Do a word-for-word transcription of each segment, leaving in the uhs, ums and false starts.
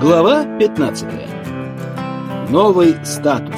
Глава пятнадцатая. Новый статус.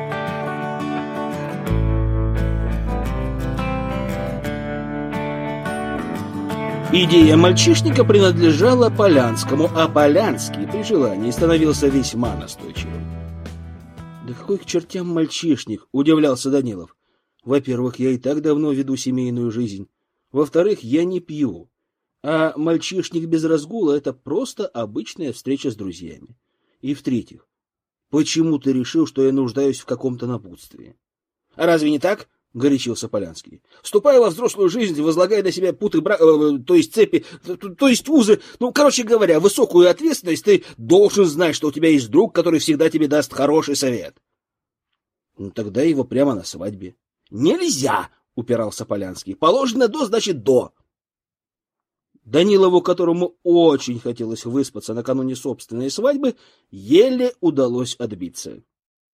Идея мальчишника принадлежала Полянскому, а Полянский при желании становился весьма настойчивым. «Да какой к чертям мальчишник?» — удивлялся Данилов. «Во-первых, я и так давно веду семейную жизнь. Во-вторых, я не пью. А мальчишник без разгула — это просто обычная встреча с друзьями. И в-третьих, почему ты решил, что я нуждаюсь в каком-то напутствии?» «А разве не так?» — горячился Полянский. «Вступая во взрослую жизнь, возлагая на себя путы брака, то есть цепи, то, то есть узы, ну, короче говоря, высокую ответственность, ты должен знать, что у тебя есть друг, который всегда тебе даст хороший совет». «Ну, тогда его прямо на свадьбе». «Нельзя!» — упирался Полянский. «Положено до, значит до». Данилову, которому очень хотелось выспаться накануне собственной свадьбы, еле удалось отбиться.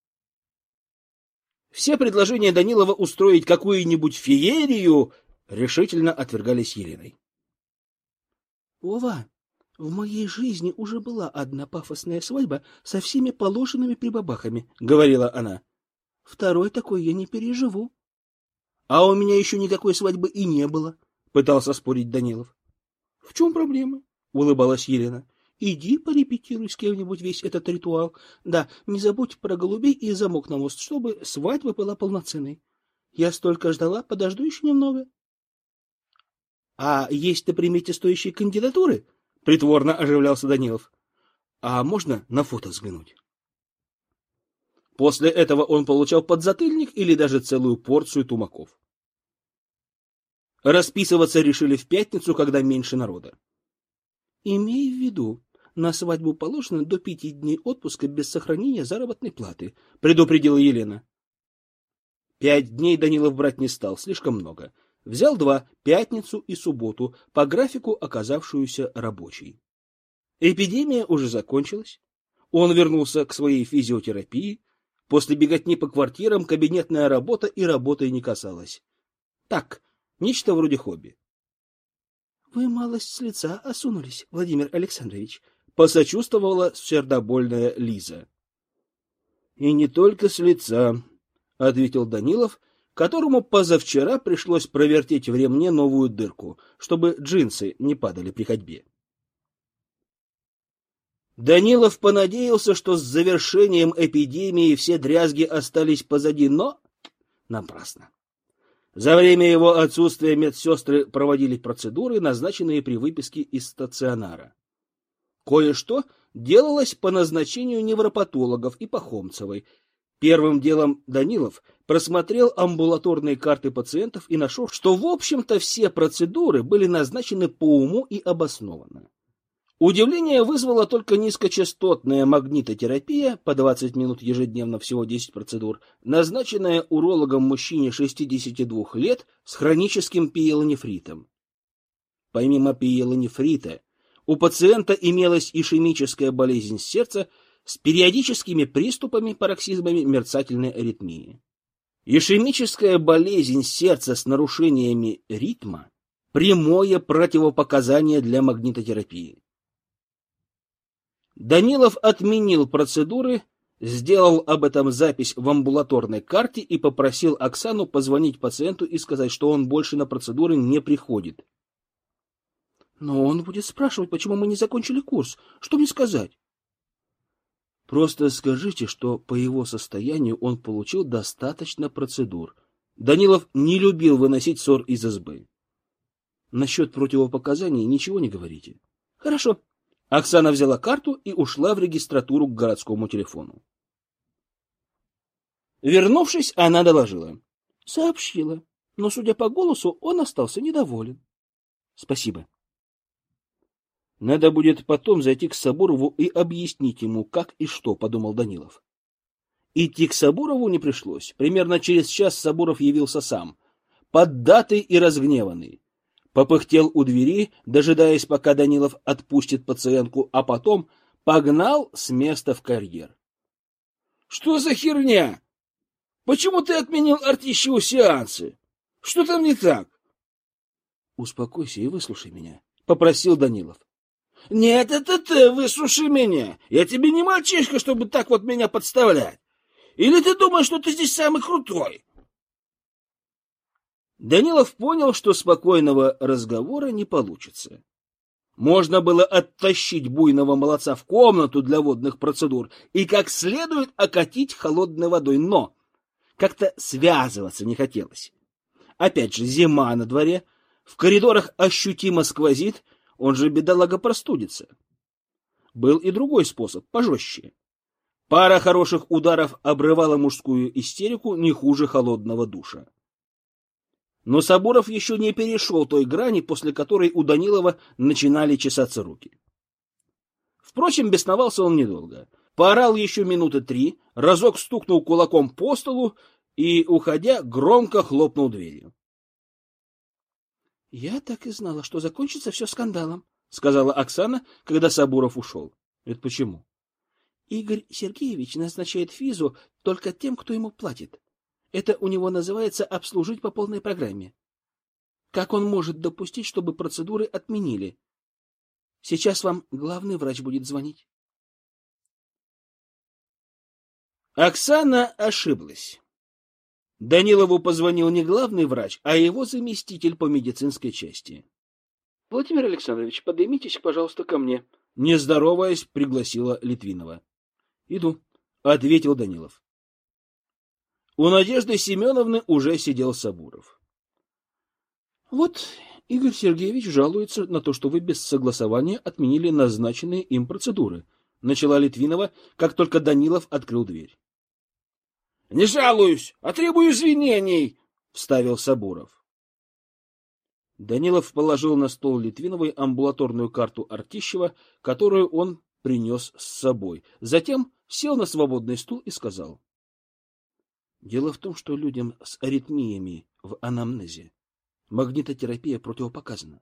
Все предложения Данилова устроить какую-нибудь феерию решительно отвергались Еленой. — Вова, в моей жизни уже была одна пафосная свадьба со всеми положенными прибабахами, — говорила она. — Второй такой я не переживу. — А у меня еще никакой свадьбы и не было, — пытался спорить Данилов. — В чем проблема? — улыбалась Елена. — Иди порепетируй с кем-нибудь весь этот ритуал. Да, не забудь про голубей и замок на мост, чтобы свадьба была полноценной. Я столько ждала, подожду еще немного. — А есть на примете стоящие кандидатуры? — притворно оживлялся Данилов. — А можно на фото взглянуть? После этого он получал подзатыльник или даже целую порцию тумаков. Расписываться решили в пятницу, когда меньше народа. — Имей в виду, на свадьбу положено до пяти дней отпуска без сохранения заработной платы, — предупредила Елена. Пять дней Данилов брать не стал, слишком много. Взял два — пятницу и субботу, по графику оказавшуюся рабочей. Эпидемия уже закончилась. Он вернулся к своей физиотерапии. После беготни по квартирам кабинетная работа и работой не касалась. Так, нечто вроде хобби. — Вы малость с лица осунулись, Владимир Александрович, — посочувствовала сердобольная Лиза. — И не только с лица, — ответил Данилов, которому позавчера пришлось провертеть в ремне новую дырку, чтобы джинсы не падали при ходьбе. Данилов понадеялся, что с завершением эпидемии все дрязги остались позади, но напрасно. За время его отсутствия медсестры проводили процедуры, назначенные при выписке из стационара. Кое-что делалось по назначению невропатологов и Пахомцевой. Первым делом Данилов просмотрел амбулаторные карты пациентов и нашел, что, в общем-то, все процедуры были назначены по уму и обоснованно. Удивление вызвала только низкочастотная магнитотерапия, по двадцать минут ежедневно, всего десять процедур, назначенная урологом мужчине шестидесяти двух лет с хроническим пиелонефритом. Помимо пиелонефрита, у пациента имелась ишемическая болезнь сердца с периодическими приступами, пароксизмами мерцательной аритмии. Ишемическая болезнь сердца с нарушениями ритма – прямое противопоказание для магнитотерапии. Данилов отменил процедуры, сделал об этом запись в амбулаторной карте и попросил Оксану позвонить пациенту и сказать, что он больше на процедуры не приходит. — Но он будет спрашивать, почему мы не закончили курс. Что мне сказать? — Просто скажите, что по его состоянию он получил достаточно процедур. Данилов не любил выносить ссор из избы. Насчет противопоказаний ничего не говорите. — Хорошо. Оксана взяла карту и ушла в регистратуру к городскому телефону. Вернувшись, она доложила. — Сообщила, но, судя по голосу, он остался недоволен. — Спасибо. — Надо будет потом зайти к Сабурову и объяснить ему, как и что, — подумал Данилов. Идти к Сабурову не пришлось. Примерно через час Сабуров явился сам, поддатый и разгневанный. Попыхтел у двери, дожидаясь, пока Данилов отпустит пациентку, а потом погнал с места в карьер. — Что за херня? Почему ты отменил Артищеву сеансы? Что там не так? — Успокойся и выслушай меня, — попросил Данилов. Нет, это ты, выслушай меня. Я тебе не мальчишка, чтобы так вот меня подставлять. Или ты думаешь, что ты здесь самый крутой? Данилов понял, что спокойного разговора не получится. Можно было оттащить буйного молодца в комнату для водных процедур и как следует окатить холодной водой, но как-то связываться не хотелось. Опять же, зима на дворе, в коридорах ощутимо сквозит, он же, бедолага, простудится. Был и другой способ, пожестче. Пара хороших ударов обрывала мужскую истерику не хуже холодного душа. Но Сабуров еще не перешел той грани, после которой у Данилова начинали чесаться руки. Впрочем, бесновался он недолго. Поорал еще минуты три, разок стукнул кулаком по столу и, уходя, громко хлопнул дверью. — Я так и знала, что закончится все скандалом, — сказала Оксана, когда Сабуров ушел. — Это почему? — Игорь Сергеевич назначает физу только тем, кто ему платит. Это у него называется обслужить по полной программе. Как он может допустить, чтобы процедуры отменили? Сейчас вам главный врач будет звонить. Оксана ошиблась. Данилову позвонил не главный врач, а его заместитель по медицинской части. — Владимир Александрович, поднимитесь, пожалуйста, ко мне. Не здороваясь, пригласила Литвинова. — Иду, — ответил Данилов. У Надежды Семеновны уже сидел Сабуров. — Вот Игорь Сергеевич жалуется на то, что вы без согласования отменили назначенные им процедуры, — начала Литвинова, как только Данилов открыл дверь. — Не жалуюсь, а требую извинений, — вставил Сабуров. Данилов положил на стол Литвиновой амбулаторную карту Артищева, которую он принес с собой. Затем сел на свободный стул и сказал: — Дело в том, что людям с аритмиями в анамнезе магнитотерапия противопоказана.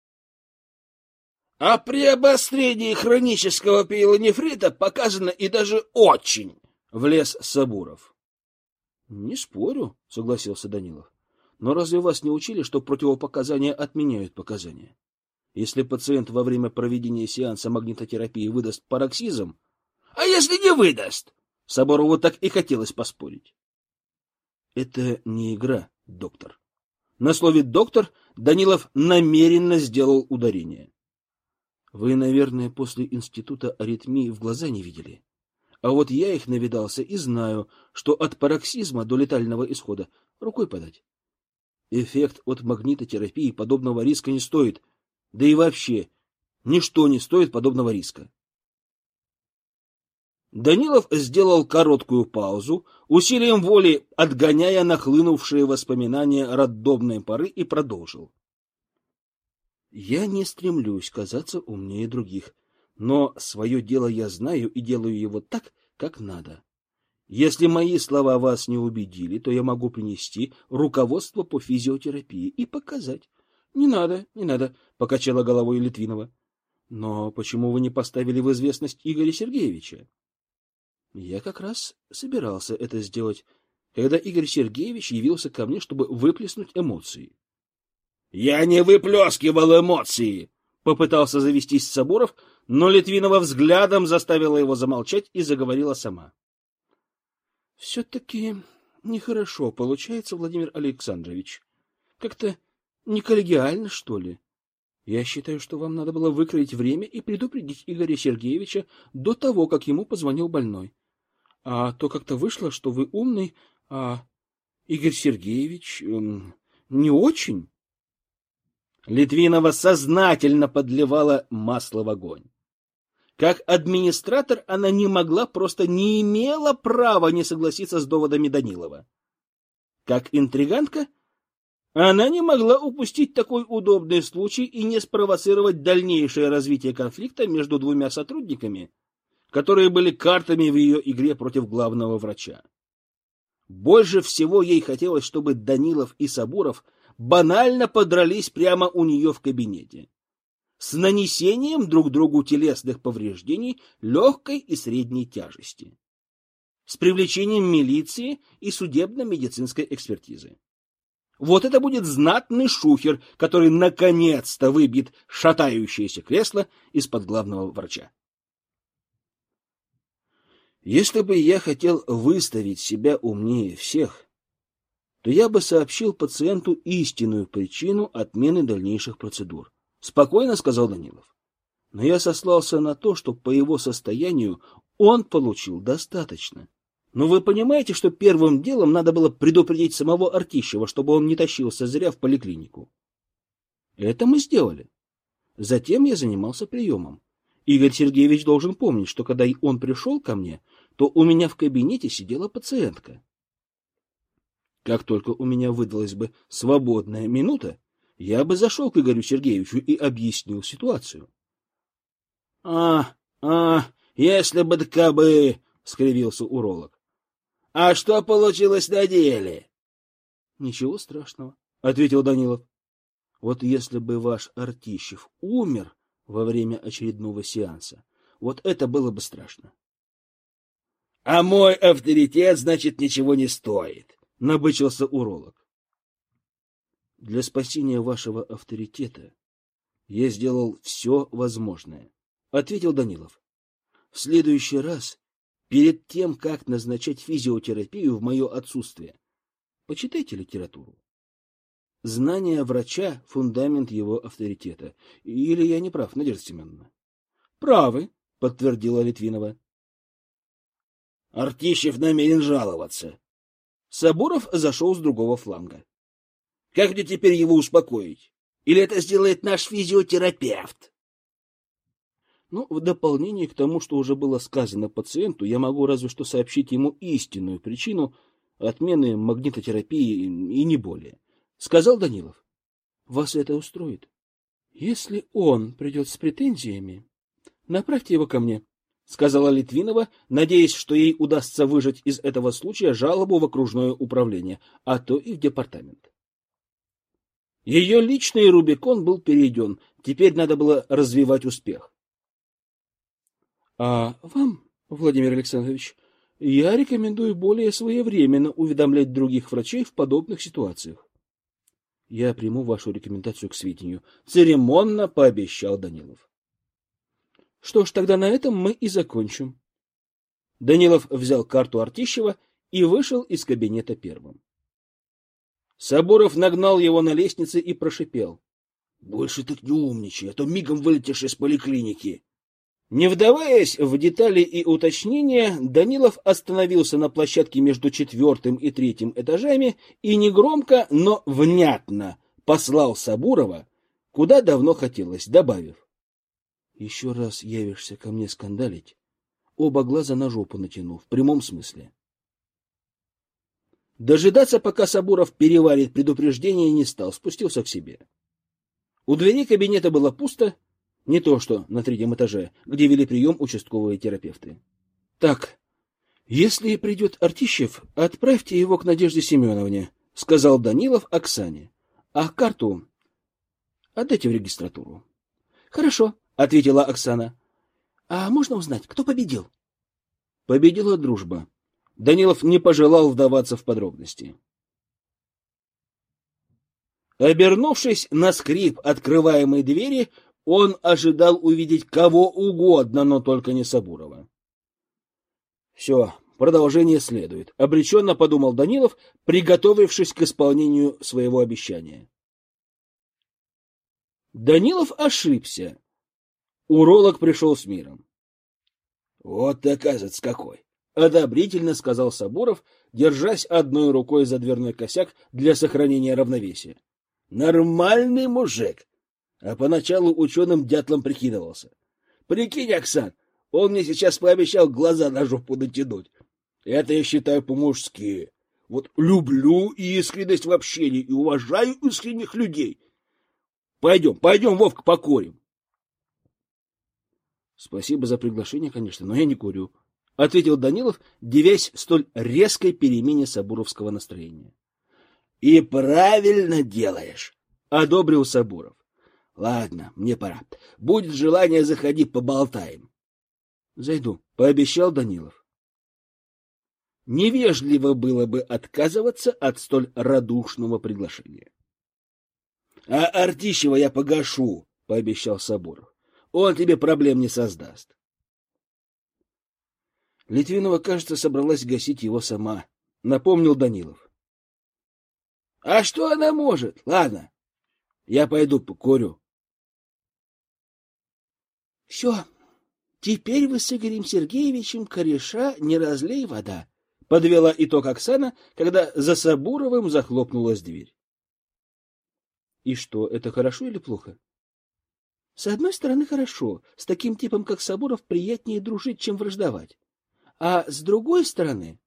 — А при обострении хронического пиелонефрита показано и даже очень, — влез Сабуров. — Не спорю, — согласился Данилов. — Но разве вас не учили, что противопоказания отменяют показания? Если пациент во время проведения сеанса магнитотерапии выдаст пароксизм... — А если не выдаст? Сабурову так и хотелось поспорить. Это не игра, доктор. На слове «доктор» Данилов намеренно сделал ударение. Вы, наверное, после института аритмии в глаза не видели. А вот я их навидался и знаю, что от пароксизма до летального исхода рукой подать. Эффект от магнитотерапии подобного риска не стоит. Да и вообще, ничто не стоит подобного риска. Данилов сделал короткую паузу, усилием воли отгоняя нахлынувшие воспоминания роддомной поры, и продолжил. Я не стремлюсь казаться умнее других, но свое дело я знаю и делаю его так, как надо. Если мои слова вас не убедили, то я могу принести руководство по физиотерапии и показать. — Не надо, не надо, — покачала головой Литвинова. — Но почему вы не поставили в известность Игоря Сергеевича? Я как раз собирался это сделать, когда Игорь Сергеевич явился ко мне, чтобы выплеснуть эмоции. — Я не выплескивал эмоции! — попытался завестись Сабуров, но Литвинова взглядом заставила его замолчать и заговорила сама. — Все-таки нехорошо получается, Владимир Александрович. Как-то неколлегиально, что ли. Я считаю, что вам надо было выкроить время и предупредить Игоря Сергеевича до того, как ему позвонил больной. А то как-то вышло, что вы умный, а Игорь Сергеевич эм, не очень. Литвинова сознательно подливала масло в огонь. Как администратор она не могла, просто не имела права не согласиться с доводами Данилова. Как интригантка она не могла упустить такой удобный случай и не спровоцировать дальнейшее развитие конфликта между двумя сотрудниками, которые были картами в ее игре против главного врача. Больше всего ей хотелось, чтобы Данилов и Сабуров банально подрались прямо у нее в кабинете, с нанесением друг другу телесных повреждений легкой и средней тяжести, с привлечением милиции и судебно-медицинской экспертизы. Вот это будет знатный шухер, который наконец-то выбьет шатающееся кресло из-под главного врача. Если бы я хотел выставить себя умнее всех, то я бы сообщил пациенту истинную причину отмены дальнейших процедур. Спокойно сказал Данилов. Но я сослался на то, что по его состоянию он получил достаточно. Но вы понимаете, что первым делом надо было предупредить самого Артищева, чтобы он не тащился зря в поликлинику. Это мы сделали. Затем я занимался приемом. Игорь Сергеевич должен помнить, что когда он пришел ко мне, то у меня в кабинете сидела пациентка. Как только у меня выдалась бы свободная минута, я бы зашел к Игорю Сергеевичу и объяснил ситуацию. — А, а, если бы так бы, — скривился уролог. — А что получилось на деле? — Ничего страшного, — ответил Данилов. — Вот если бы ваш Артищев умер во время очередного сеанса, вот это было бы страшно. — А мой авторитет, значит, ничего не стоит, — набычился уролог. — Для спасения вашего авторитета я сделал все возможное, — ответил Данилов. — В следующий раз, перед тем, как назначать физиотерапию в мое отсутствие, почитайте литературу. Знание врача — фундамент его авторитета. Или я не прав, Надежда Семеновна? — Правы, — подтвердила Литвинова. — Артищев намерен жаловаться. Сабуров зашел с другого фланга. — Как мне теперь его успокоить? Или это сделает наш физиотерапевт? Ну, в дополнение к тому, что уже было сказано пациенту, я могу разве что сообщить ему истинную причину отмены магнитотерапии и не более. — сказал Данилов. — Вас это устроит? — Если он придет с претензиями, направьте его ко мне, — сказала Литвинова, надеясь, что ей удастся выжать из этого случая жалобу в окружное управление, а то и в департамент. Ее личный Рубикон был перейден, теперь надо было развивать успех. — А вам, Владимир Александрович, я рекомендую более своевременно уведомлять других врачей в подобных ситуациях. — Я приму вашу рекомендацию к сведению, — церемонно пообещал Данилов. — Что ж, тогда на этом мы и закончим. Данилов взял карту Артищева и вышел из кабинета первым. Сабуров нагнал его на лестнице и прошипел: — Больше так не умничай, а то мигом вылетишь из поликлиники. Не вдаваясь в детали и уточнения, Данилов остановился на площадке между четвертым и третьим этажами и негромко, но внятно послал Сабурова, куда давно хотелось, добавив: — Еще раз явишься ко мне скандалить, оба глаза на жопу натяну, в прямом смысле. Дожидаться, пока Сабуров переварит предупреждение, не стал, спустился к себе. У двери кабинета было пусто, не то что на третьем этаже, где вели прием участковые терапевты. — Так, если придет Артищев, отправьте его к Надежде Семеновне, — сказал Данилов Оксане. — А карту отдайте в регистратуру. — Хорошо, — ответила Оксана. — А можно узнать, кто победил? Победила дружба. Данилов не пожелал вдаваться в подробности. Обернувшись на скрип открываемой двери, он ожидал увидеть кого угодно, но только не Сабурова. Все, продолжение следует, — обреченно подумал Данилов, приготовившись к исполнению своего обещания. Данилов ошибся. Уролог пришел с миром. — Вот ты, оказывается, какой! — одобрительно сказал Сабуров, держась одной рукой за дверной косяк для сохранения равновесия. — Нормальный мужик! А поначалу ученым дятлом прикидывался. Прикинь, Оксан, он мне сейчас пообещал глаза на жопу натянуть. Это я считаю по-мужски. Вот люблю искренность в общении и уважаю искренних людей. Пойдем, пойдем, Вовка, покурим. Спасибо за приглашение, конечно, но я не курю, — ответил Данилов, дивясь столь резкой перемене сабуровского настроения. — И правильно делаешь, — одобрил Сабуров. — Ладно, мне пора. Будет желание, заходи, поболтаем. — Зайду, — пообещал Данилов. невежливо было бы отказываться от столь радушного приглашения. — А Артищева я погашу, — пообещал Соборов. — Он тебе проблем не создаст. Литвинова, кажется, собралась гасить его сама, — напомнил Данилов. — А что она может? Ладно, я пойду покурю. — Все, теперь вы с Игорем Сергеевичем кореша, не разлей вода, — подвела итог Оксана, когда за Сабуровым захлопнулась дверь. — И что, это хорошо или плохо? — С одной стороны, хорошо. С таким типом, как Сабуров, приятнее дружить, чем враждовать. А с другой стороны,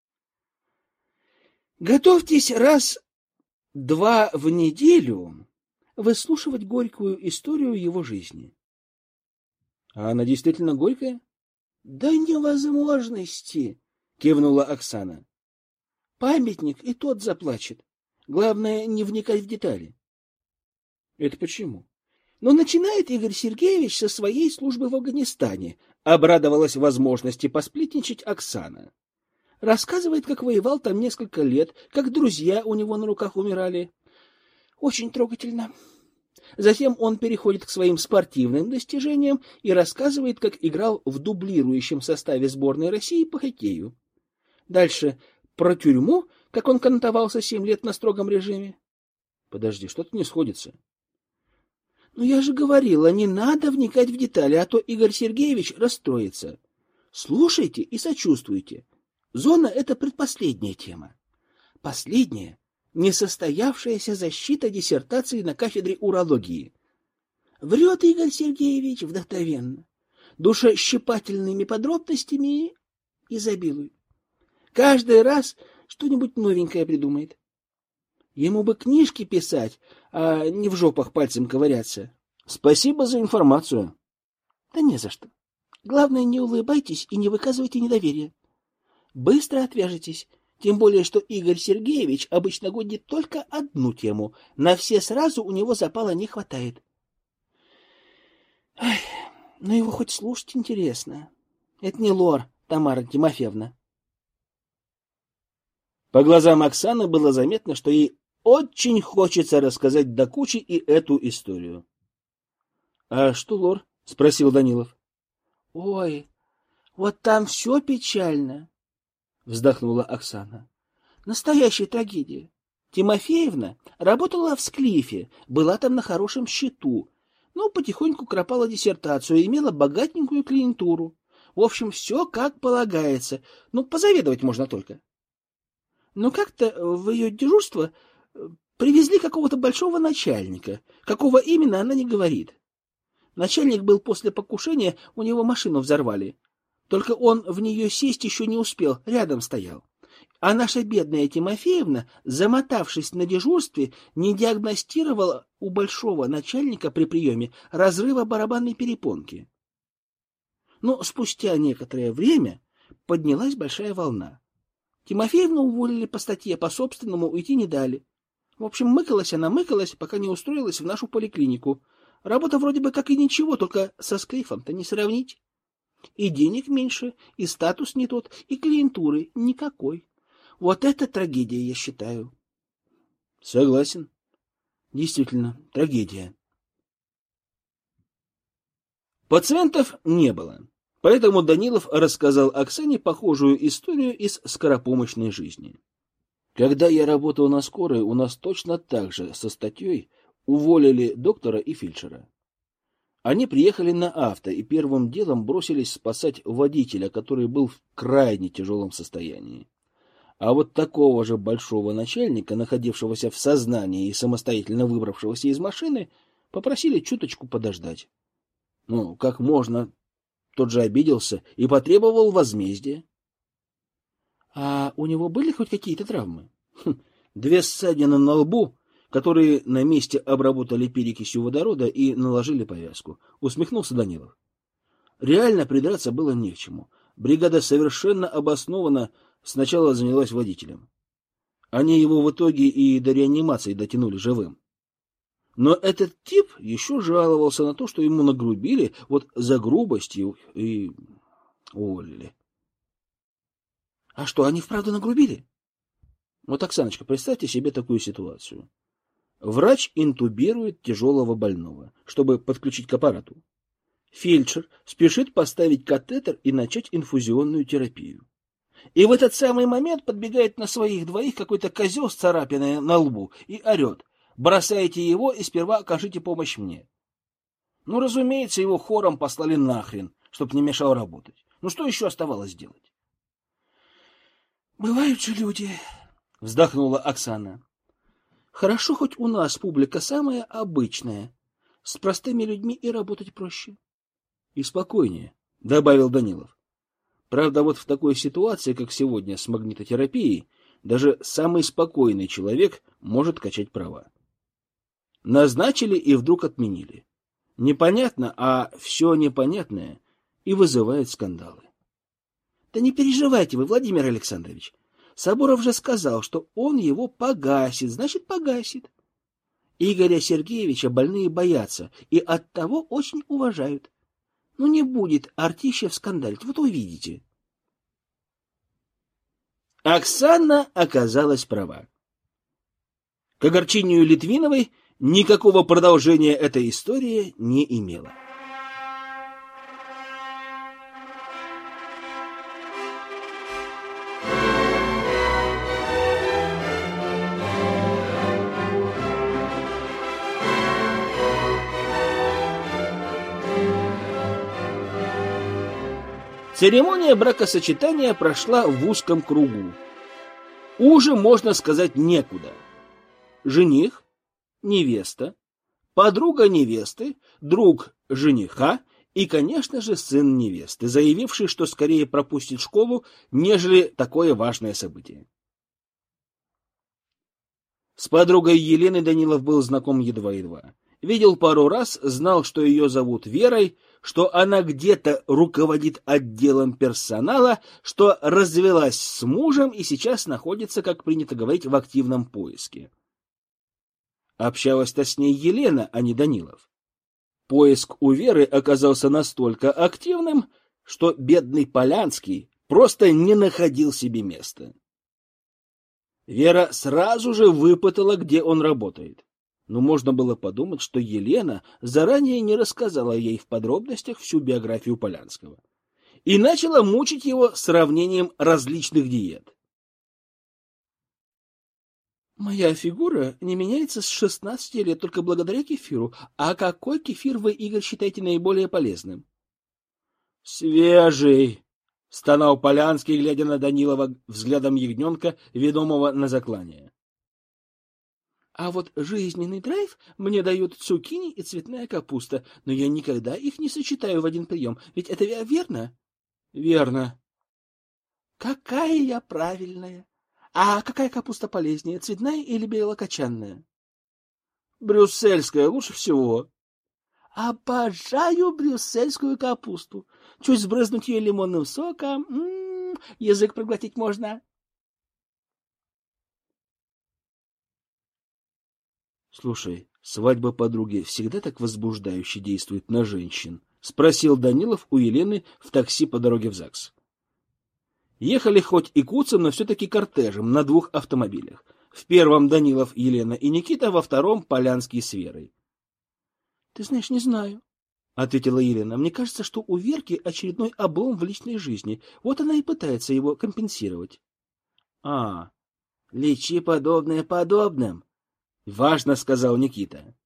готовьтесь раз-два в неделю выслушивать горькую историю его жизни. — А она действительно горькая? — До невозможности, — кивнула Оксана. — Памятник и тот заплачет. Главное, не вникать в детали. — Это почему? — Но начинает Игорь Сергеевич со своей службы в Афганистане, — обрадовалась возможности посплетничать Оксана. Рассказывает, как воевал там несколько лет, как друзья у него на руках умирали. Очень трогательно. Затем он переходит к своим спортивным достижениям и рассказывает, как играл в дублирующем составе сборной России по хоккею. Дальше про тюрьму, как он кантовался семь лет на строгом режиме. Подожди, что-то не сходится. Ну, я же говорила, не надо вникать в детали, а то Игорь Сергеевич расстроится. Слушайте и сочувствуйте. Зона — это предпоследняя тема. Последняя — несостоявшаяся защита диссертации на кафедре урологии. Врет Игорь Сергеевич вдохновенно. Душещипательными подробностями изобилует. Каждый раз что-нибудь новенькое придумает. Ему бы книжки писать, а не в жопах пальцем ковыряться. Спасибо за информацию. Да не за что. Главное, не улыбайтесь и не выказывайте недоверия. Быстро отвяжетесь, тем более, что Игорь Сергеевич обычно гонит только одну тему. На все сразу у него запала не хватает. Ай, но его хоть слушать интересно. Это не лор, Тамара Тимофеевна. По глазам Оксаны было заметно, что ей очень хочется рассказать до кучи и эту историю. — А что лор? — спросил Данилов. — Ой, вот там все печально, — вздохнула Оксана. — Настоящая трагедия. Тимофеевна работала в Склифе, была там на хорошем счету, но потихоньку кропала диссертацию и имела богатенькую клиентуру. В общем, все как полагается. Ну, позавидовать можно только. Но как-то в ее дежурство привезли какого-то большого начальника. Какого именно, она не говорит. Начальник был после покушения, у него машину взорвали. Только он в нее сесть еще не успел, рядом стоял. А наша бедная Тимофеевна, замотавшись на дежурстве, не диагностировала у большого начальника при приеме разрыва барабанной перепонки. Но спустя некоторое время поднялась большая волна. Тимофеевну уволили по статье, по собственному уйти не дали. В общем, мыкалась она, мыкалась, пока не устроилась в нашу поликлинику. Работа вроде бы как и ничего, только со Склифом-то не сравнить. И денег меньше, и статус не тот, и клиентуры никакой. Вот это трагедия, я считаю. Согласен. Действительно, трагедия. Пациентов не было. Поэтому Данилов рассказал Оксане похожую историю из скоропомощной жизни. Когда я работал на скорой, у нас точно так же со статьей уволили доктора и фельдшера. Они приехали на авто и первым делом бросились спасать водителя, который был в крайне тяжелом состоянии. А вот такого же большого начальника, находившегося в сознании и самостоятельно выбравшегося из машины, попросили чуточку подождать. Ну, как можно... Тот же обиделся и потребовал возмездия. — А у него были хоть какие-то травмы? Хм, две ссадины на лбу, которые на месте обработали перекисью водорода и наложили повязку. Усмехнулся Данилов. Реально придраться было не к чему. Бригада совершенно обоснованно сначала занялась водителем. Они его в итоге и до реанимации дотянули живым. Но этот тип еще жаловался на то, что ему нагрубили, вот за грубостью и уволили. А что, они вправду нагрубили? Вот, Оксаночка, представьте себе такую ситуацию. Врач интубирует тяжелого больного, чтобы подключить к аппарату. Фельдшер спешит поставить катетер и начать инфузионную терапию. И в этот самый момент подбегает на своих двоих какой-то козел с царапиной на лбу и орет: «Бросайте его и сперва окажите помощь мне». Ну, разумеется, его хором послали нахрен, чтоб не мешал работать. Ну, что еще оставалось делать? «Бывают же люди», — вздохнула Оксана. «Хорошо, хоть у нас публика самая обычная. С простыми людьми и работать проще». «И спокойнее», — добавил Данилов. «Правда, вот в такой ситуации, как сегодня с магнитотерапией, даже самый спокойный человек может качать права. Назначили и вдруг отменили. Непонятно, а все непонятное и вызывает скандалы». «Да не переживайте вы, Владимир Александрович. Соборов же сказал, что он его погасит, значит, погасит. Игоря Сергеевича больные боятся и оттого очень уважают. Ну, не будет Артищев скандалить, вот увидите». Оксана оказалась права. К огорчению Литвиновой никакого продолжения эта история не имела. Церемония бракосочетания прошла в узком кругу. Уже, можно сказать, некуда. Жених, невеста, подруга невесты, друг жениха и, конечно же, сын невесты, заявивший, что скорее пропустит школу, нежели такое важное событие. С подругой Еленой Данилов был знаком едва-едва. Видел пару раз, знал, что ее зовут Верой, что она где-то руководит отделом персонала, что развелась с мужем и сейчас находится, как принято говорить, в активном поиске. Общалась-то с ней Елена, а не Данилов. Поиск у Веры оказался настолько активным, что бедный Полянский просто не находил себе места. Вера сразу же выпытала, где он работает. Но можно было подумать, что Елена заранее не рассказала ей в подробностях всю биографию Полянского и начала мучить его сравнением различных диет. «Моя фигура не меняется с шестнадцати лет только благодаря кефиру. А какой кефир вы, Игорь, считаете наиболее полезным?» «Свежий!» — стонал Полянский, глядя на Данилова взглядом ягненка, ведомого на заклание. «А вот жизненный драйв мне дают цукини и цветная капуста, но я никогда их не сочетаю в один прием. Ведь это верно?» «Верно». «Какая я правильная! А какая капуста полезнее, цветная или белокочанная?» «Брюссельская лучше всего». «Обожаю брюссельскую капусту. Чуть сбрызнуть ее лимонным соком, м-м, язык проглотить можно». «Слушай, свадьба подруги всегда так возбуждающе действует на женщин?» — спросил Данилов у Елены в такси по дороге в ЗАГС. Ехали хоть и куцем, но все-таки кортежем на двух автомобилях. В первом Данилов, Елена и Никита, во втором Полянский с Верой. «Ты знаешь, не знаю», — ответила Елена. «Мне кажется, что у Верки очередной облом в личной жизни. Вот она и пытается его компенсировать». «А, лечи подобное подобным», — важно сказал Никита.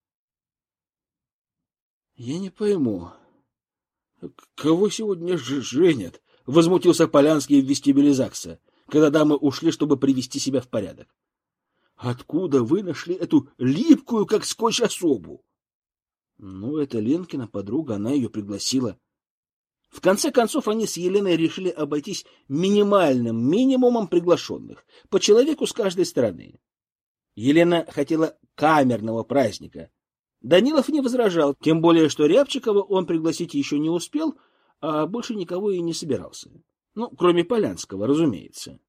«Я не пойму, кого сегодня женят?» — возмутился Полянский в вестибюле ЗАГСа, когда дамы ушли, чтобы привести себя в порядок. «Откуда вы нашли эту липкую, как скотч, особу?» «Ну, это Ленкина подруга, она ее пригласила». В конце концов, они с Еленой решили обойтись минимальным минимумом приглашенных, по человеку с каждой стороны. Елена хотела камерного праздника. Данилов не возражал, тем более, что Рябчикова он пригласить еще не успел, а больше никого и не собирался. Ну, кроме Полянского, разумеется.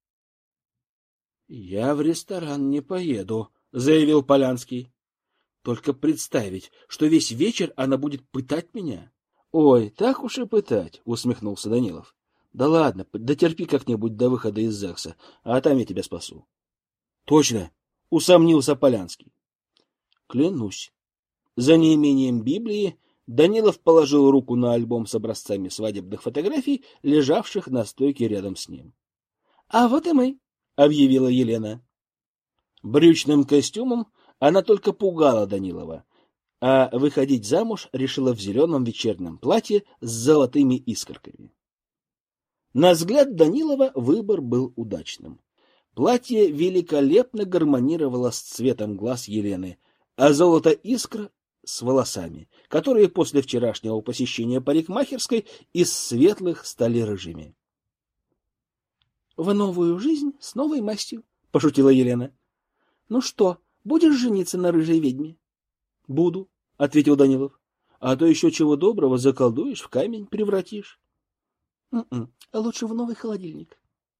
«Я в ресторан не поеду», — заявил Полянский. «Только представить, что весь вечер она будет пытать меня». «Ой, так уж и пытать», — усмехнулся Данилов. Да ладно, дотерпи как-нибудь до выхода из ЗАГСа, а там я тебя спасу. Точно, усомнился Полянский. Клянусь. За неимением Библии Данилов положил руку на альбом с образцами свадебных фотографий, лежавших на стойке рядом с ним. — А вот и мы, — объявила Елена. Брючным костюмом она только пугала Данилова, а выходить замуж решила в зеленом вечернем платье с золотыми искорками. На взгляд Данилова выбор был удачным. Платье великолепно гармонировало с цветом глаз Елены, а золото искр с волосами, которые после вчерашнего посещения парикмахерской из светлых стали рыжими. — В новую жизнь с новой мастью, — пошутила Елена. — Ну что, будешь жениться на рыжей ведьме? — Буду, — ответил Данилов. — А то еще чего доброго заколдуешь, в камень превратишь. — М-м, а лучше в новый холодильник.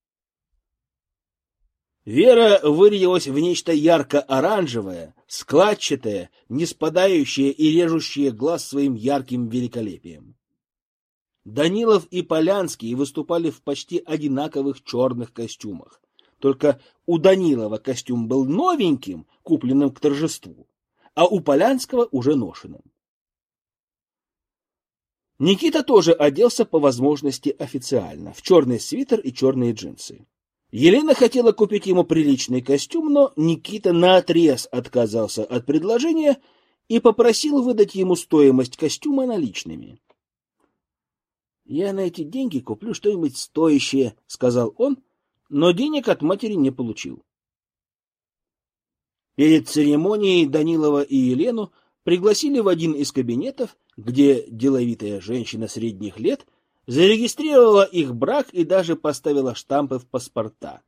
Вера вырядилась в нечто ярко-оранжевое, складчатое, не спадающее и режущее глаз своим ярким великолепием. Данилов и Полянский выступали в почти одинаковых черных костюмах. Только у Данилова костюм был новеньким, купленным к торжеству, а у Полянского уже ношенным. Никита тоже оделся по возможности официально, в черный свитер и черные джинсы. Елена хотела купить ему приличный костюм, но Никита наотрез отказался от предложения и попросил выдать ему стоимость костюма наличными. — Я на эти деньги куплю что-нибудь стоящее, — сказал он, но денег от матери не получил. Перед церемонией Данилова и Елену пригласили в один из кабинетов, где деловитая женщина средних лет зарегистрировала их брак и даже поставила штампы в паспорта.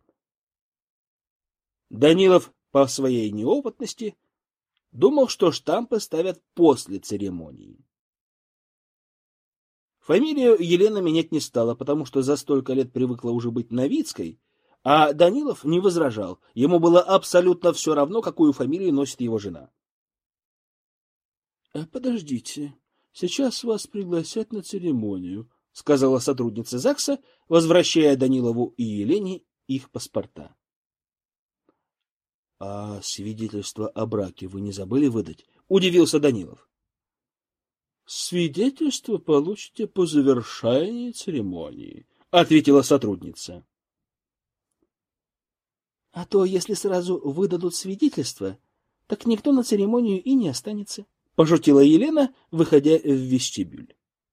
Данилов по своей неопытности думал, что штампы ставят после церемонии. Фамилию Елена менять не стала, потому что за столько лет привыкла уже быть Новицкой, а Данилов не возражал. Ему было абсолютно все равно, какую фамилию носит его жена. — Подождите, сейчас вас пригласят на церемонию, — сказала сотрудница ЗАГСа, возвращая Данилову и Елене их паспорта. — А свидетельство о браке вы не забыли выдать? — удивился Данилов. — Свидетельство получите по завершении церемонии, — ответила сотрудница. — А то, если сразу выдадут свидетельство, так никто на церемонию и не останется, — пошутила Елена, выходя в вестибюль.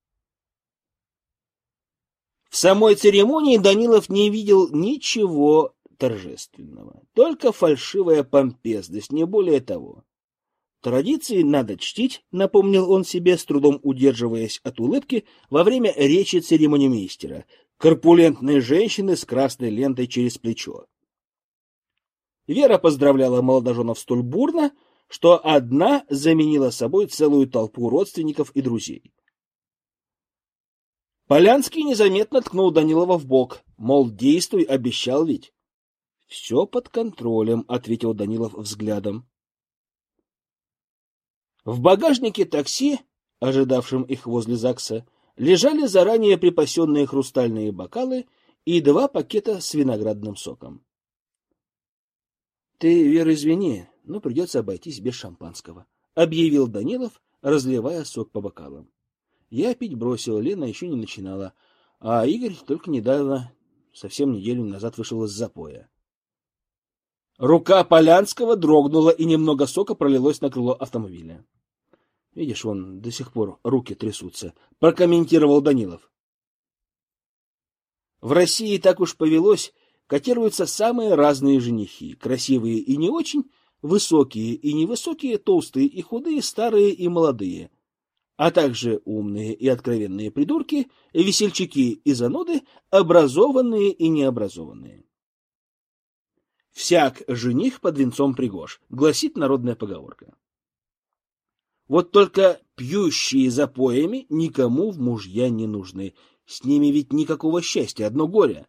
В самой церемонии Данилов не видел ничего торжественного, только фальшивая помпезность, не более того. Традиции надо чтить, напомнил он себе, с трудом удерживаясь от улыбки во время речи церемонимейстера, корпулентной женщины с красной лентой через плечо. Вера поздравляла молодоженов столь бурно, что одна заменила собой целую толпу родственников и друзей. Полянский незаметно ткнул Данилова в бок, мол, действуй, обещал ведь. — Все под контролем, — ответил Данилов взглядом. В багажнике такси, ожидавшем их возле ЗАГСа, лежали заранее припасенные хрустальные бокалы и два пакета с виноградным соком. — Ты, Вера, извини, но придется обойтись без шампанского, — объявил Данилов, разливая сок по бокалам. Я пить бросил, Лена еще не начинала, а Игорь только недавно, совсем неделю назад, вышел из запоя. Рука Полянского дрогнула, и немного сока пролилось на крыло автомобиля. — Видишь, вон до сих пор руки трясутся, — прокомментировал Данилов. В России так уж повелось, котируются самые разные женихи, красивые и не очень, высокие и невысокие, толстые и худые, старые и молодые, а также умные и откровенные придурки, весельчаки и зануды, образованные и необразованные. «Всяк жених под венцом пригож», — гласит народная поговорка. Вот только пьющие запоями никому в мужья не нужны, с ними ведь никакого счастья, одно горе.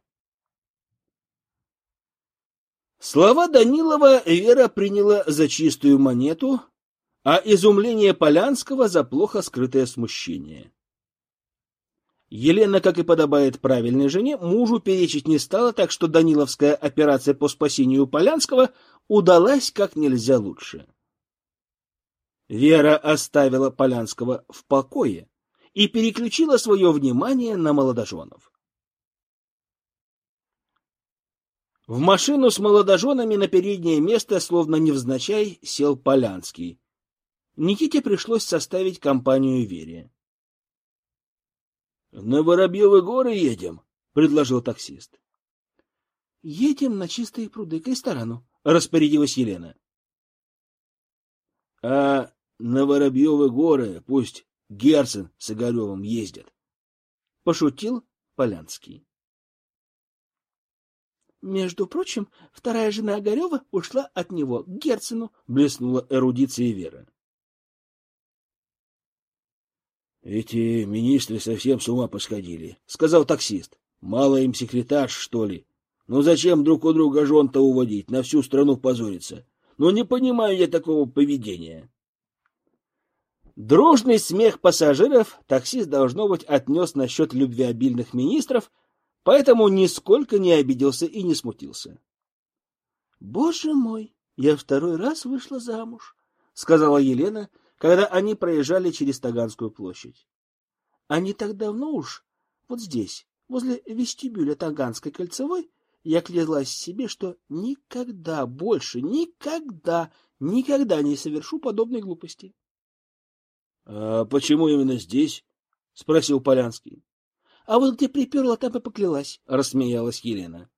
Слова Данилова Вера приняла за чистую монету, а изумление Полянского за плохо скрытое смущение. Елена, как и подобает правильной жене, мужу перечить не стала, так что Даниловская операция по спасению Полянского удалась как нельзя лучше. Вера оставила Полянского в покое и переключила свое внимание на молодоженов. В машину с молодоженами на переднее место, словно невзначай, сел Полянский. Никите пришлось составить компанию Вере. — На Воробьевы горы едем, — предложил таксист. — Едем на Чистые пруды к ресторану, — распорядилась Елена. — А на Воробьевы горы пусть Герцен с Огаревым ездят, — пошутил Полянский. — Между прочим, вторая жена Огарева ушла от него к Герцену, — блеснула эрудиция Вера. Эти министры совсем с ума посходили, — сказал таксист. Мало им секретарш, что ли? Ну зачем друг у друга жен-то уводить, на всю страну позориться? Ну не понимаю я такого поведения. Дружный смех пассажиров таксист, должно быть, отнес насчет любвеобильных министров, поэтому нисколько не обиделся и не смутился. — Боже мой, я второй раз вышла замуж, — сказала Елена, когда они проезжали через Таганскую площадь. А не так давно уж, вот здесь, возле вестибюля Таганской кольцевой, я клялась себе, что никогда больше, никогда, никогда не совершу подобной глупости. — А почему именно здесь? — спросил Полянский. — А вот где приперла, там и поклялась, — рассмеялась Елена.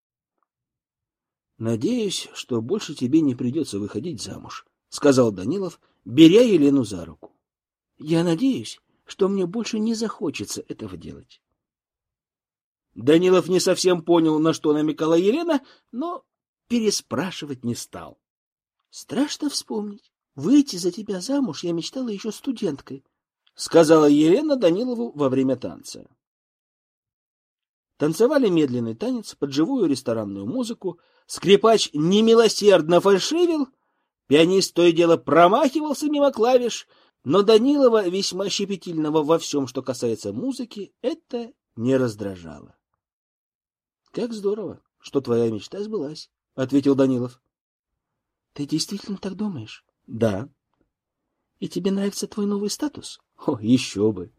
— Надеюсь, что больше тебе не придется выходить замуж, — сказал Данилов, беря Елену за руку. — Я надеюсь, что мне больше не захочется этого делать. Данилов не совсем понял, на что намекала Елена, но переспрашивать не стал. — Страшно вспомнить. Выйти за тебя замуж я мечтала еще студенткой, — сказала Елена Данилову во время танца. Танцевали медленный танец под живую ресторанную музыку, скрипач немилосердно фальшивил, пианист то и дело промахивался мимо клавиш, но Данилова, весьма щепетильного во всем, что касается музыки, это не раздражало. — Как здорово, что твоя мечта сбылась, — ответил Данилов. — Ты действительно так думаешь? — Да. — И тебе нравится твой новый статус? — О, еще бы.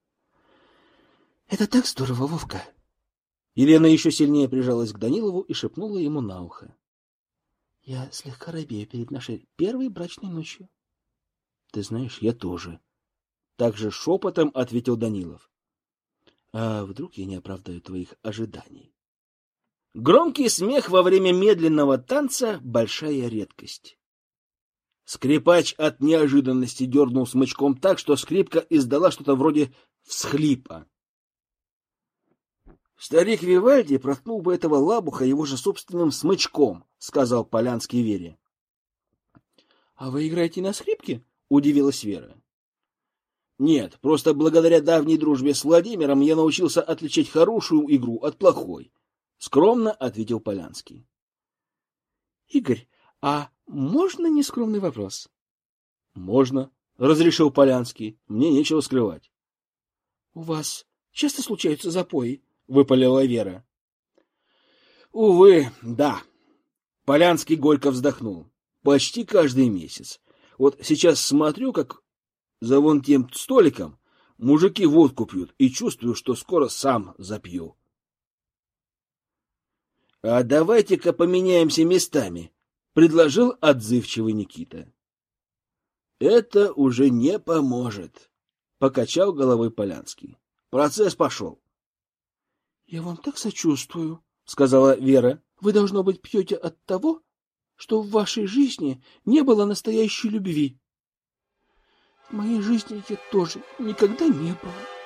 — Это так здорово, Вовка. Елена еще сильнее прижалась к Данилову и шепнула ему на ухо. — Я слегка робею перед нашей первой брачной ночью. — Ты знаешь, я тоже. Так же шепотом ответил Данилов. — А вдруг я не оправдаю твоих ожиданий? Громкий смех во время медленного танца — большая редкость. Скрипач от неожиданности дернул смычком так, что скрипка издала что-то вроде всхлипа. Старик Вивальди проткнул бы этого лабуха его же собственным смычком, — сказал Полянский Вере. — А вы играете на скрипке? — удивилась Вера. — Нет, просто благодаря давней дружбе с Владимиром я научился отличать хорошую игру от плохой, — скромно ответил Полянский. — Игорь, а можно нескромный вопрос? — Можно, — разрешил Полянский. Мне нечего скрывать. — У вас часто случаются запои? — выпалила Вера. — Увы, да. Полянский горько вздохнул. Почти каждый месяц. Вот сейчас смотрю, как за вон тем столиком мужики водку пьют, и чувствую, что скоро сам запью. — А давайте-ка поменяемся местами, — предложил отзывчивый Никита. — Это уже не поможет, — покачал головой Полянский. Процесс пошел. — Я вам так сочувствую, — сказала Вера. — Вы, должно быть, пьете от того, что в вашей жизни не было настоящей любви. В моей жизни ее тоже никогда не было.